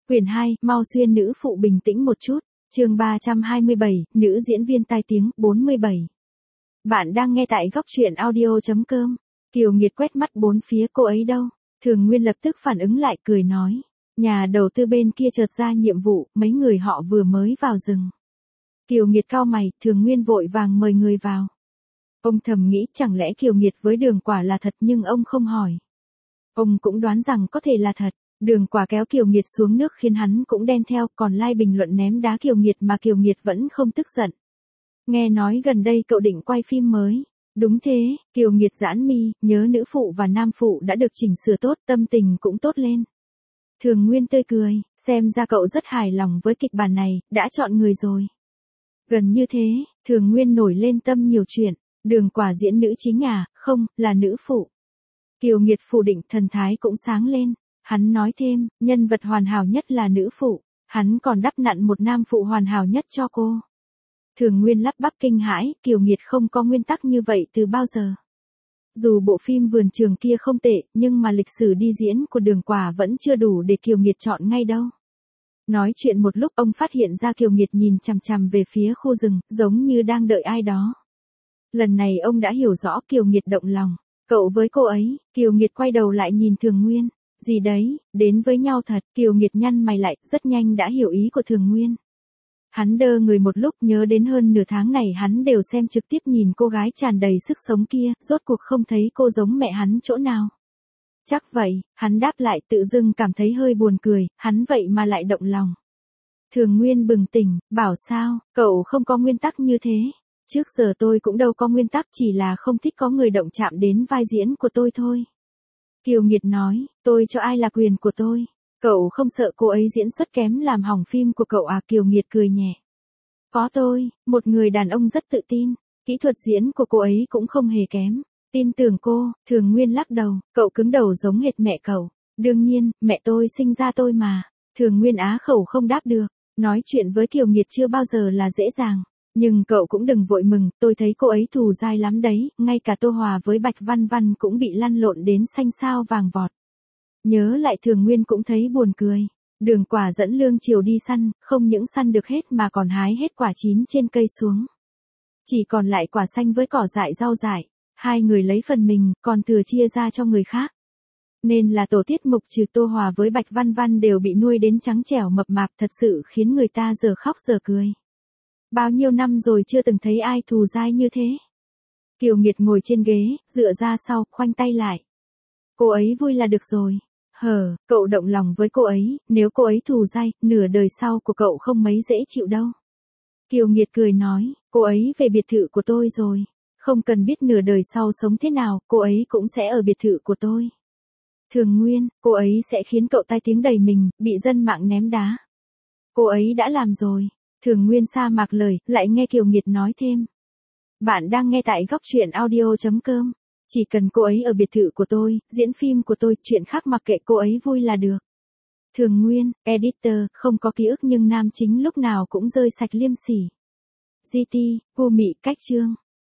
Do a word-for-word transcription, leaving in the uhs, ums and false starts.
Quyển hai, mau xuyên nữ phụ bình tĩnh một chút. Chương ba trăm hai mươi bảy, nữ diễn viên tai tiếng, bốn mươi bảy. Bạn đang nghe tại góc truyện audio chấm com. Kiều Nghiệt quét mắt bốn phía, cô ấy đâu? Thường Nguyên lập tức phản ứng lại, cười nói. Nhà đầu tư bên kia chợt ra nhiệm vụ, mấy người họ vừa mới vào rừng. Kiều Nghiệt cau mày, Thường Nguyên vội vàng mời người vào. Ông thầm nghĩ chẳng lẽ Kiều Nghiệt với Đường Quả là thật, nhưng ông không hỏi. Ông cũng đoán rằng có thể là thật. Đường Quả kéo Kiều Nghiệt xuống nước khiến hắn cũng đen theo, còn like bình luận ném đá Kiều Nghiệt mà Kiều Nghiệt vẫn không tức giận. Nghe nói gần đây cậu định quay phim mới. Đúng thế, Kiều Nghiệt giãn mi, nhớ nữ phụ và nam phụ đã được chỉnh sửa tốt, tâm tình cũng tốt lên. Thường Nguyên tươi cười, xem ra cậu rất hài lòng với kịch bản này, đã chọn người rồi. Gần như thế, Thường Nguyên nổi lên tâm nhiều chuyện. Đường Quả diễn nữ chính à? Không, là nữ phụ. Kiều Nghiệt phủ định, thần thái cũng sáng lên. Hắn nói thêm, nhân vật hoàn hảo nhất là nữ phụ. Hắn còn đắp nặn một nam phụ hoàn hảo nhất cho cô. Thường Nguyên lắp bắp kinh hãi, Kiều Nghiệt không có nguyên tắc như vậy từ bao giờ. Dù bộ phim Vườn Trường kia không tệ, nhưng mà lịch sử đi diễn của Đường Quả vẫn chưa đủ để Kiều Nghiệt chọn ngay đâu. Nói chuyện một lúc, ông phát hiện ra Kiều Nghiệt nhìn chằm chằm về phía khu rừng, giống như đang đợi ai đó. Lần này ông đã hiểu rõ Kiều Nghiệt động lòng. Cậu với cô ấy. Kiều Nghiệt quay đầu lại nhìn Thường Nguyên. Gì đấy, đến với nhau thật. Kiều Nghiệt nhăn mày lại, rất nhanh đã hiểu ý của Thường Nguyên. Hắn đơ người một lúc, nhớ đến hơn nửa tháng này hắn đều xem trực tiếp nhìn cô gái tràn đầy sức sống kia, rốt cuộc không thấy cô giống mẹ hắn chỗ nào. Chắc vậy, hắn đáp lại, tự dưng cảm thấy hơi buồn cười, hắn vậy mà lại động lòng. Thường Nguyên bừng tỉnh, bảo sao, cậu không có nguyên tắc như thế. Trước giờ tôi cũng đâu có nguyên tắc, chỉ là không thích có người động chạm đến vai diễn của tôi thôi. Kiều Nghiệt nói, tôi cho ai là quyền của tôi. Cậu không sợ cô ấy diễn xuất kém làm hỏng phim của cậu à? Kiều Nghiệt cười nhẹ. Có tôi, một người đàn ông rất tự tin. Kỹ thuật diễn của cô ấy cũng không hề kém. Tin tưởng cô. Thường Nguyên lắc đầu, cậu cứng đầu giống hệt mẹ cậu. Đương nhiên, mẹ tôi sinh ra tôi mà. Thường Nguyên á khẩu không đáp được. Nói chuyện với Kiều Nghiệt chưa bao giờ là dễ dàng. Nhưng cậu cũng đừng vội mừng, tôi thấy cô ấy thù dai lắm đấy, ngay cả Tô Hòa với Bạch Văn Văn cũng bị lăn lộn đến xanh xao vàng vọt. Nhớ lại Thường Nguyên cũng thấy buồn cười. Đường Quả dẫn Lương Triều đi săn, không những săn được hết mà còn hái hết quả chín trên cây xuống. Chỉ còn lại quả xanh với cỏ dại rau dại, hai người lấy phần mình, còn thừa chia ra cho người khác. Nên là tổ tiết mục trừ Tô Hòa với Bạch Văn Văn đều bị nuôi đến trắng trẻo mập mạp, thật sự khiến người ta giờ khóc giờ cười. Bao nhiêu năm rồi chưa từng thấy ai thù dai như thế. Kiều Nghiệt ngồi trên ghế, dựa ra sau, khoanh tay lại. Cô ấy vui là được rồi. Hờ, cậu động lòng với cô ấy, nếu cô ấy thù dai, nửa đời sau của cậu không mấy dễ chịu đâu. Kiều Nghiệt cười nói, cô ấy về biệt thự của tôi rồi. Không cần biết nửa đời sau sống thế nào, cô ấy cũng sẽ ở biệt thự của tôi. Thường Nguyên, cô ấy sẽ khiến cậu tai tiếng đầy mình, bị dân mạng ném đá. Cô ấy đã làm rồi. Thường Nguyên sa mạc lời, lại nghe Kiều Nghiệt nói thêm. Bạn đang nghe tại góc truyện audio chấm com. Chỉ cần cô ấy ở biệt thự của tôi, diễn phim của tôi, chuyện khác mặc kệ cô ấy vui là được. Thường Nguyên, editor, không có ký ức nhưng nam chính lúc nào cũng rơi sạch liêm sỉ. giê tê, Cô Mị, cách chương.